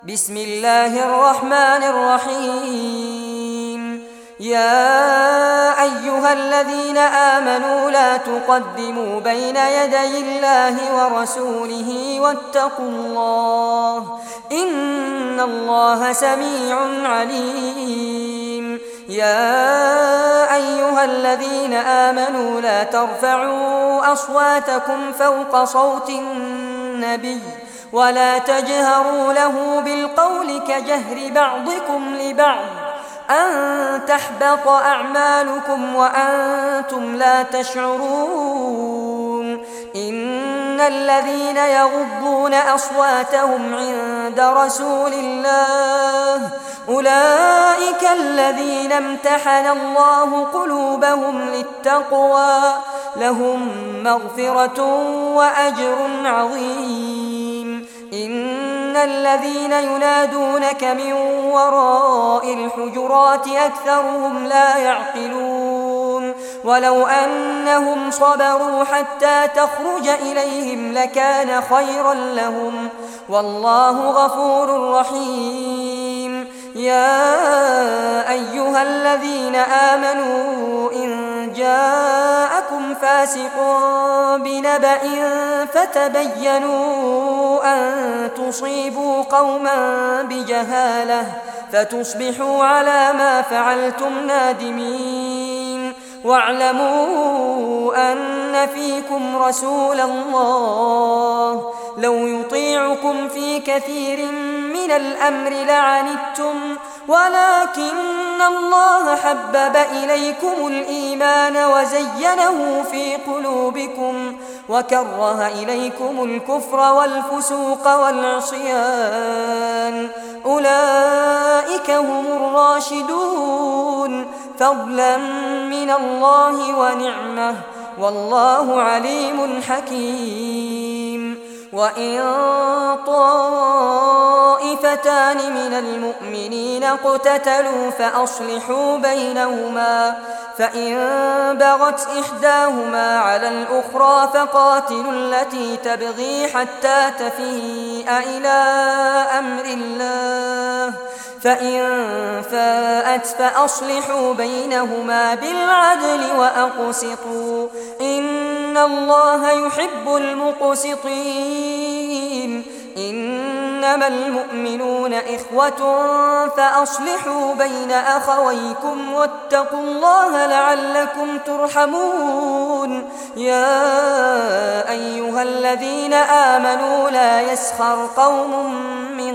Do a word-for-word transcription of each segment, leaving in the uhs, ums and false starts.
بسم الله الرحمن الرحيم. يا أيها الذين آمنوا لا تقدموا بين يدي الله ورسوله واتقوا الله إن الله سميع عليم. يا أيها الذين آمنوا لا ترفعوا أصواتكم فوق صوت النبي ولا تجهروا له بالقول كجهر بعضكم لبعض أن تحبط أعمالكم وأنتم لا تشعرون. إن الذين يغضون أصواتهم عند رسول الله أولئك الذين امتحن الله قلوبهم للتقوى لهم مغفرة وأجر عظيم. إن الذين ينادونك من وراء الحجرات أكثرهم لا يعقلون. ولو أنهم صبروا حتى تخرج إليهم لكان خيرا لهم والله غفور رحيم. يا أيها الذين آمنوا إن جاءكم فاسق بنبأ فتبينوا أن تصيبوا قوما بجهالة فتصبحوا على ما فعلتم نادمين. واعلموا أن فيكم رسول الله لو يطيعكم في كثير من الأمر لعنتم ولكن الله حبب إليكم الإيمان وزينه في قلوبكم وكره إليكم الكفر والفسوق والعصيان أولئك هم الراشدون فضلا من الله ونعمة والله عليم حكيم. وإن طائفتان من المؤمنين اقتتلوا فأصلحوا بينهما فإن بغت إحداهما على الأخرى فقاتلوا التي تبغي حتى تفيء إلى أمر الله فإن فاءت فأصلحوا بينهما بالعدل وأقسطوا إن الله يحب المقسطين. إنما المؤمنون إخوة فأصلحوا بين أخويكم واتقوا الله لعلكم ترحمون. يا أيها الذين آمنوا لا يسخر قوم من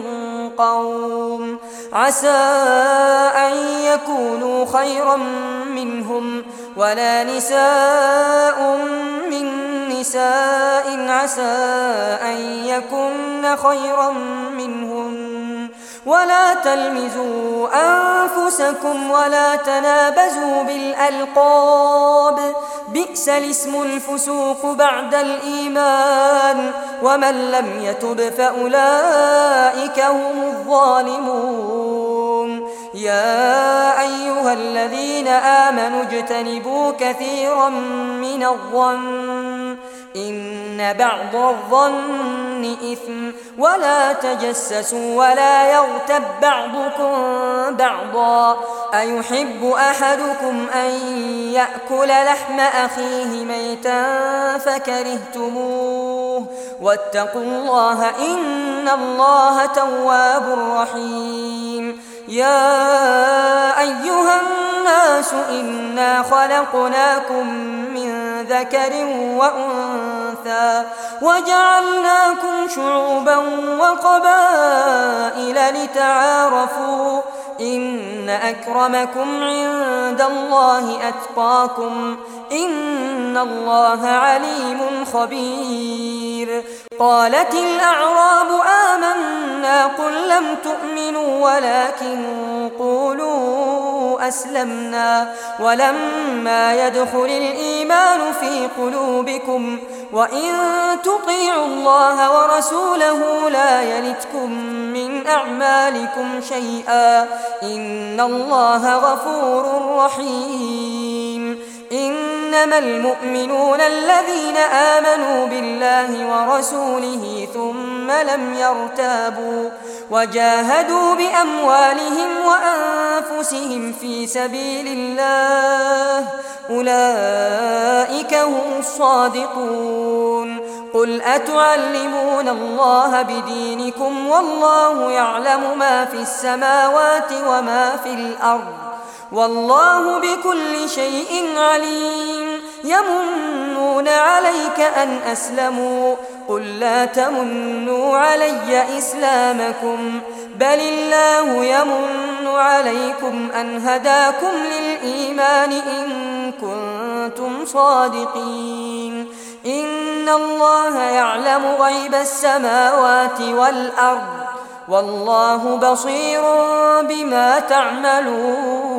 قوم عسى أن يكونوا خيرا منهم ولا نساء من نساء عسى أن يكن خيرا منهن ولا تلمزوا أنفسكم ولا تنابزوا بالألقاب بئس الاسم الفسوق بعد الإيمان ومن لم يتب فأولئك هم الظالمون. يا أيها الذين آمنوا اجتنبوا كثيرا من الظن إن بعض الظن إثم ولا تجسسوا ولا يغتب بعضكم بعضا أيحب أحدكم أن يأكل لحم أخيه ميتا فكرهتموه واتقوا الله إن الله تواب رحيم. يا أيها الناس إنا خلقناكم من ذكر وأنثى وجعلناكم شعوبا وقبائل لتعارفوا إن أكرمكم عند الله أتقاكم إن الله عليم خبير. قالت الأعراب آمنا قل لم تؤمنوا ولكن قولوا أسلمنا ولما يدخل الإيمان في قلوبكم وإن تطيعوا الله ورسوله لا يلتكم من أعمالكم شيئا إن الله غفور رحيم. إن إنما المؤمنون الذين آمنوا بالله ورسوله ثم لم يرتابوا وجاهدوا بأموالهم وأنفسهم في سبيل الله، أولئك هم الصادقون. قل أتعلمون الله بدينكم والله يعلم ما في السماوات وما في الأرض، والله بكل شيء عليم. يمنون عليك أن أسلموا، قل لا تمنوا علي إسلامكم، بل الله يمن عليكم أن هداكم للإيمان إن كنتم صادقين. إن الله يعلم غيب السماوات والأرض، والله بصير بما تعملون.